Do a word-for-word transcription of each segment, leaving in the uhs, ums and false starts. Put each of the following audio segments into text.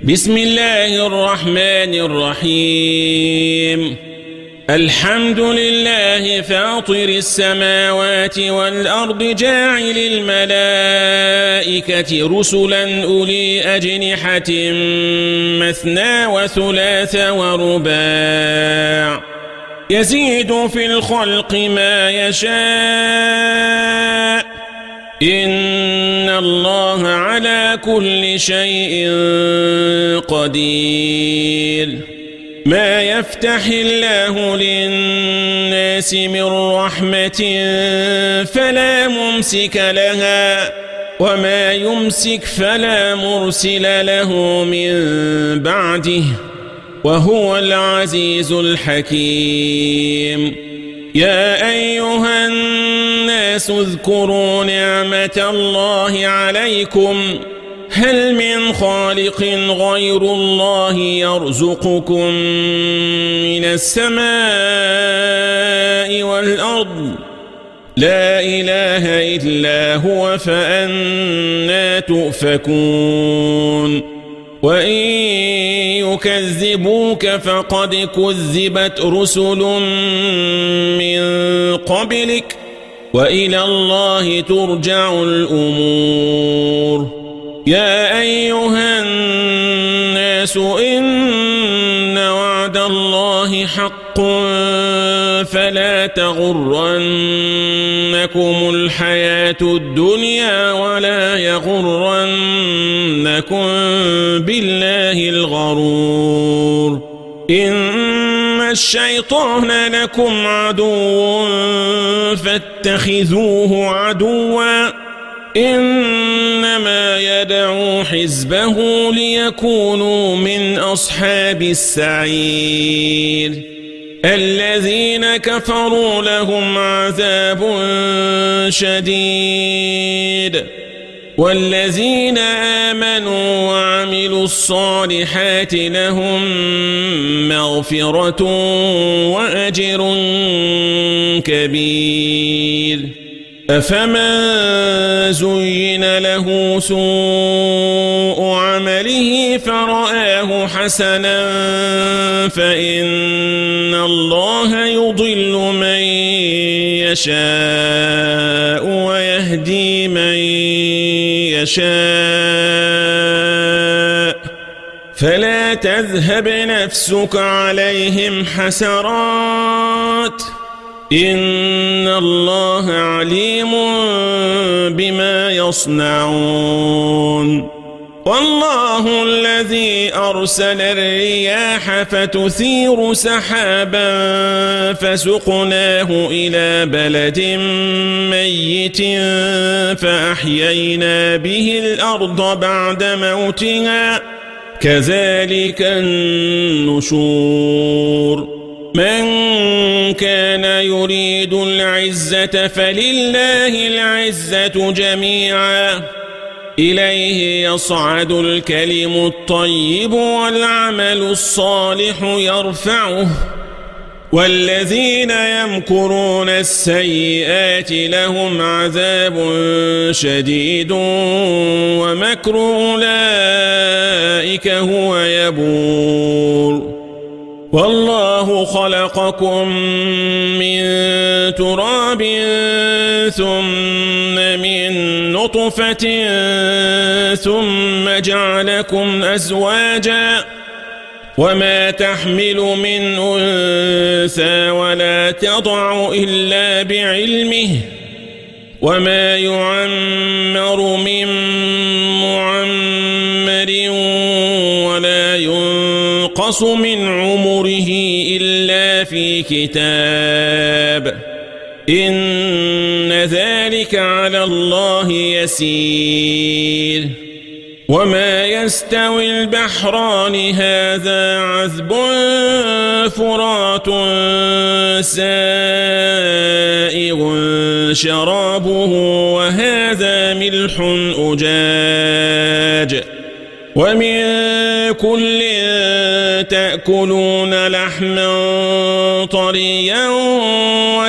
بسم الله الرحمن الرحيم الحمد لله فاطر السماوات والأرض جاعل الملائكة رسلا أولي أجنحة مثنى وثلاث ورباع يزيد في الخلق ما يشاء إن الله على كل شيء قدير ما يفتح الله للناس من رحمة فلا ممسك لها وما يمسك فلا مرسل له من بعده وهو العزيز الحكيم يا أيها الناس اذكروا نعمة الله عليكم هل من خالق غير الله يرزقكم من السماء والأرض لا إله إلا هو فأنى تؤفكون وإن يكذبوك فقد كذبت رسل من قبلك وإلى الله ترجع الأمور يا أيها الناس إن وعد الله حق فلا تغرنكم الحياة الدنيا ولا يغرنكم بالله الغرور إن الشيطان لكم عدو فاتخذوه عدوا إنما يدعو حزبه ليكونوا من أصحاب السعير الذين كفروا لهم عذاب شديد والذين آمنوا وعملوا الصالحات لهم مغفرة وأجر كبير أفمن زين له سوء عمله فرآه حسنا فإن الله يضل من يشاء ويهدي من يشاء فلا تذهب نفسك عليهم حسرات إن الله عليم بما يصنعون والله الذي أرسل الرياح فتثير سحابا فسقناه إلى بلد ميت فأحيينا به الأرض بعد موتها كذلك النشور من كان يريد العزة فلله العزة جميعا إليه يصعد الكلم الطيب والعمل الصالح يرفعه والذين يمكرون السيئات لهم عذاب شديد ومكر أولئك هو يبور والله خلقكم من تراب ثم من نطفة ثم جعلكم أزواجا وما تحمل من أنثى ولا تضع إلا بعلمه وما يعمر من معمر ولا ينقص من عمره إلا في كتاب إن ذلك على الله يسير وما يستوي البحران هذا عذب فرات سائغ شرابه وهذا ملح أجاج ومن كل تأكلون لحما طريا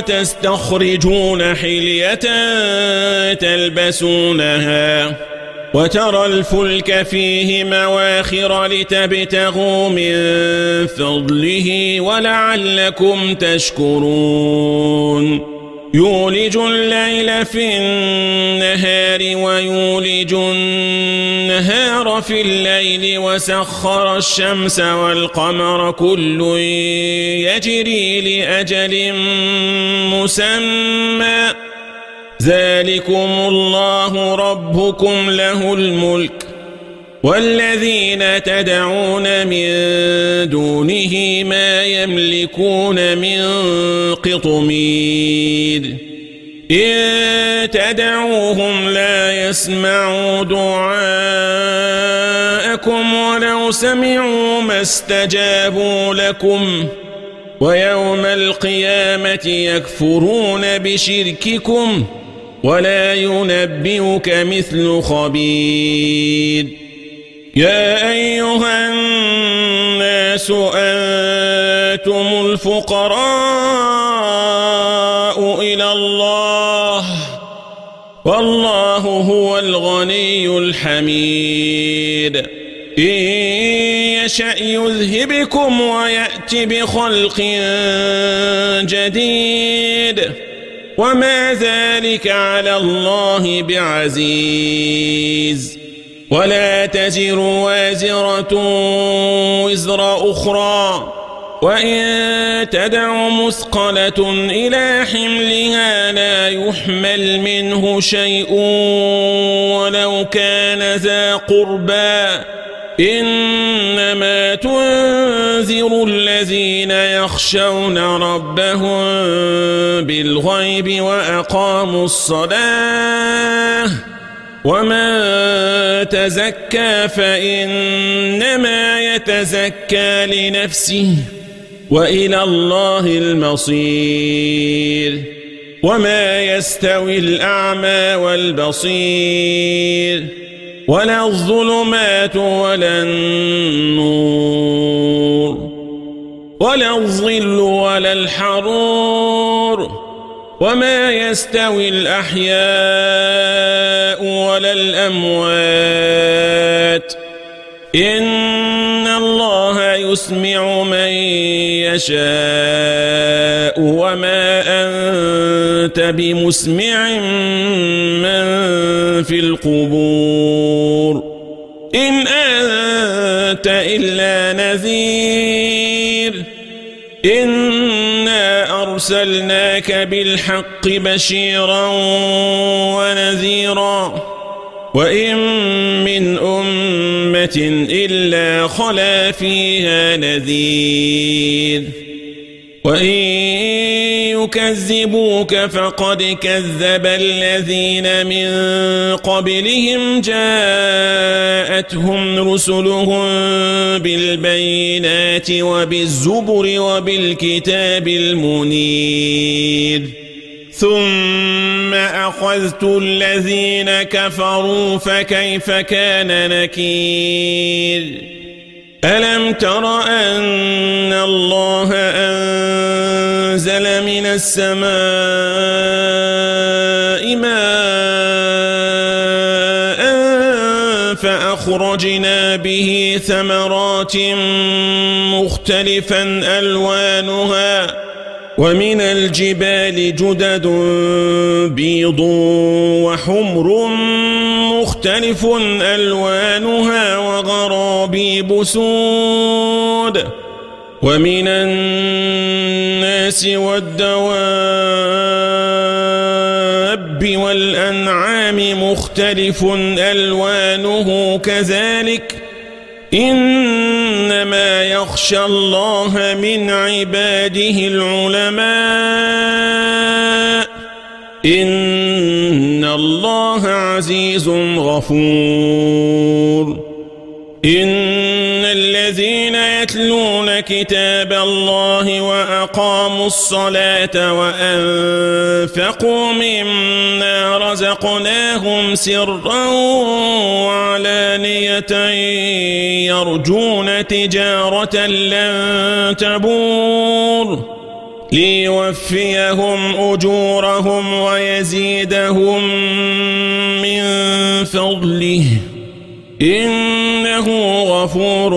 وتستخرجون حلية تلبسونها وترى الفلك فيه مواخر لتبتغوا من فضله ولعلكم تشكرون يولج الليل في النهار ويولج النهار في الليل وسخر الشمس والقمر كل يجري لأجل مسمى ذلكم الله ربكم له الملك والذين تدعون من دونه ما يملكون من قطمير إن تدعوهم لا يسمعوا دعاءكم ولو سمعوا ما استجابوا لكم ويوم القيامة يكفرون بشرككم ولا ينبئك مثل خبير يا أيها الناس أنتم الفقراء إلى الله والله هو الغني الحميد إن يشأ يذهبكم ويأتي بخلق جديد وما ذلك على الله بعزيز ولا تزر وازرة وزر أخرى وإن تدع مثقلة إلى حملها لا يحمل منه شيء ولو كان ذا قربى إنما تنذر الذين يخشون ربهم بالغيب وأقاموا الصلاة ومن تزكى فإنما يتزكى لنفسه وإلى الله المصير وما يستوي الأعمى والبصير ولا الظلمات ولا النور ولا الظل ولا الحرور وما يستوي الأحياء ولا الأموات إن الله يسمع من يشاء وما أنت بمسمع من في القبور إن أنت إلا نذير إنا أرسلناك بالحق بشيرا ونذيرا وإن من أمة إلا خلا فيها نذير وإن يكذبوك فقد كذب الذين من قبلهم جاءتهم رسلهم بالبينات وبالزبر وبالكتاب المنير ثم أخذت الذين كفروا فكيف كان نكير ألم تر أن الله أنزل من السماء ماء فأخرجنا به ثمرات مختلفا ألوانها ومن الجبال جدد بيض وحمر مختلف ألوانها وغرابيب سود ومن الناس والدواب والأنعام مختلف ألوانه كذلك إنما يخشى الله من عباده العلماء إن الله عزيز غفور إن الذين يتلون كتاب الله وأقاموا الصلاة وأنفقوا مما رزقناهم سرا وعلانية يرجون تجارة لن تبور ليوفيهم أجورهم ويزيدهم من فضله إنه غفور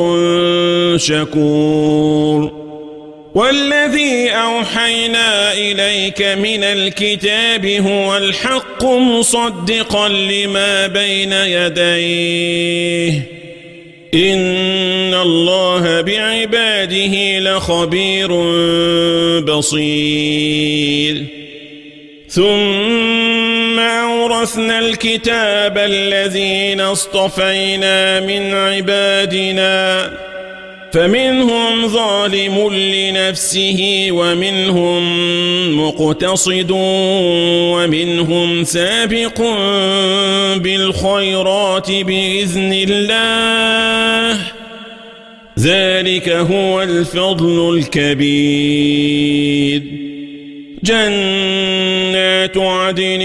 شكور والذي أوحينا إليك من الكتاب هو الحق مصدقا لما بين يديه إن الله بعباده لخبير بصير ثم أورثنا الكتاب الذين اصطفينا من عبادنا فمنهم ظالم لنفسه ومنهم مقتصد ومنهم سابق بالخيرات بإذن الله ذلك هو الفضل الكبير جنات عدن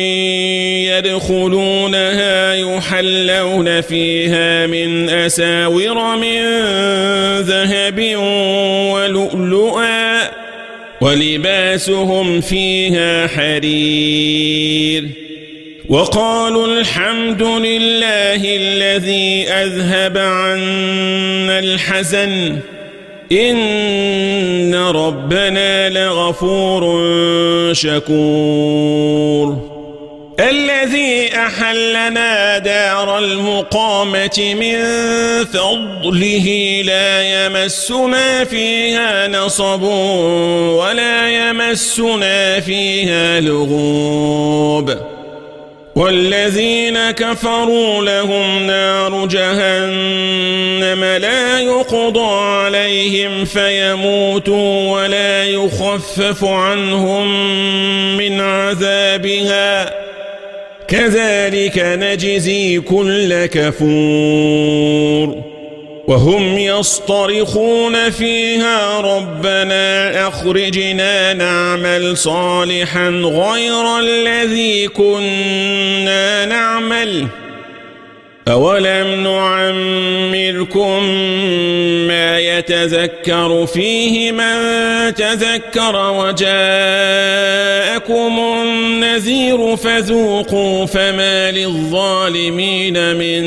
يدخلونها يحلون فيها من أساور من ذهب ولؤلؤا ولباسهم فيها حرير وقالوا الحمد لله الذي أذهب عنا الحزن إن ربنا لغفور شكور الذي أحلنا دار المقامة من فضله لا يمسنا فيها نصب ولا يمسنا فيها لغوب والذين كفروا لهم نار جهنم لا يقضى عليهم فيموتوا ولا يخفف عنهم من عذابها كذلك نجزي كل كفور وهم يصطرخون فيها ربنا أخرجنا نعمل صالحا غير الذي كنا نعمل أولم نعمركم ما يتذكر فيه من تذكر وجاءكم النذير فذوقوا فما للظالمين من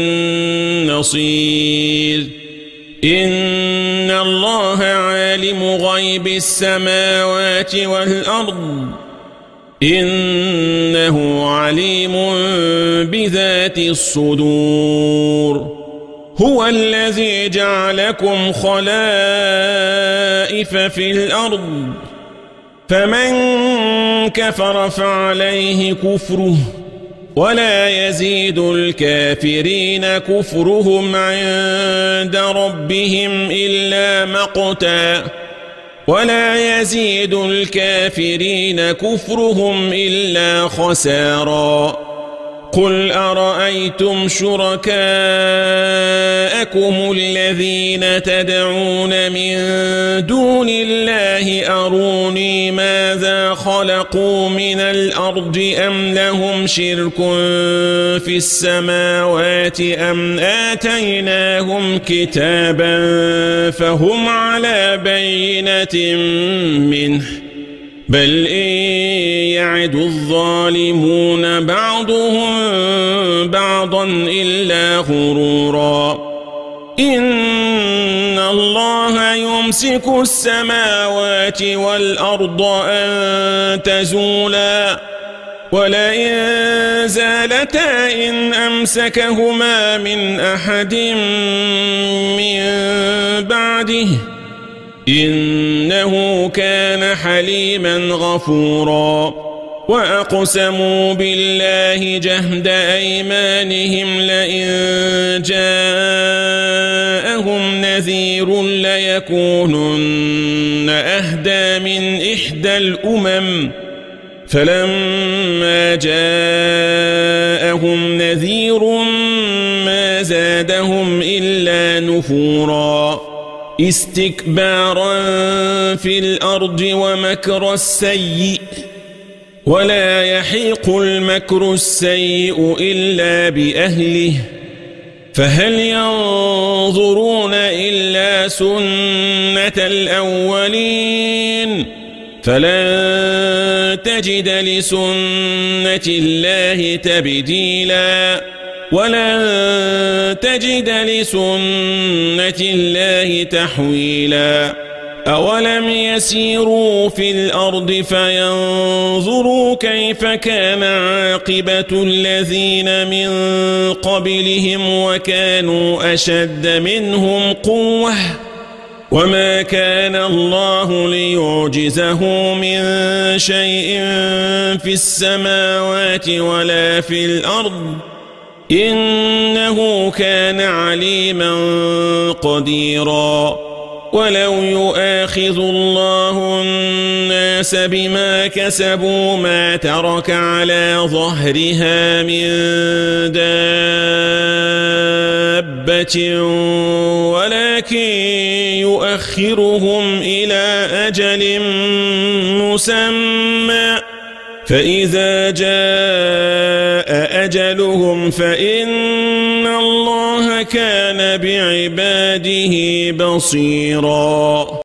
نصير إن الله عالم غيب السماوات والأرض إنه عليم بذات الصدور هو الذي جعلكم خلائف في الأرض فمن كفر فعليه كفره ولا يزيد الكافرين كفرهم عند ربهم إلا مقتا ولا يزيد الكافرين كفرهم إلا خسارا قل أرأيتم شركاءكم الذين تدعون من دون الله أروني ماذا خلقوا من الأرض أم لهم شرك في السماوات أم آتيناهم كتابا فهم على بينة منه بل إن يعد الظالمون بعضهم بعضا إلا غرورا إن الله يمسك السماوات والأرض أن تزولا ولئن زالتا إن أمسكهما من أحد من بعده إنه كان حليما غفورا وأقسموا بالله جهد أيمانهم لئن جاءهم نذير ليكونن أهدى من إحدى الأمم فلما جاءهم نذير ما زادهم إلا نفورا استكبارا في الأرض ومكر السيء ولا يحيق المكر السيء إلا بأهله فهل ينظرون إلا سنة الأولين فلن تجد لسنة الله تبديلا ولن تجد لسنة الله تحويلا أولم يسيروا في الأرض فينظروا كيف كان عاقبة الذين من قبلهم وكانوا أشد منهم قوة وما كان الله ليعجزه من شيء في السماوات ولا في الأرض إنه كان عليما قديرا ولو يؤاخذ الله الناس بما كسبوا ما ترك على ظهرها من دابة ولكن يؤخرهم إلى أجل مسمى فإذا جاء أجلهم فإن الله كان بعباده بصيرا.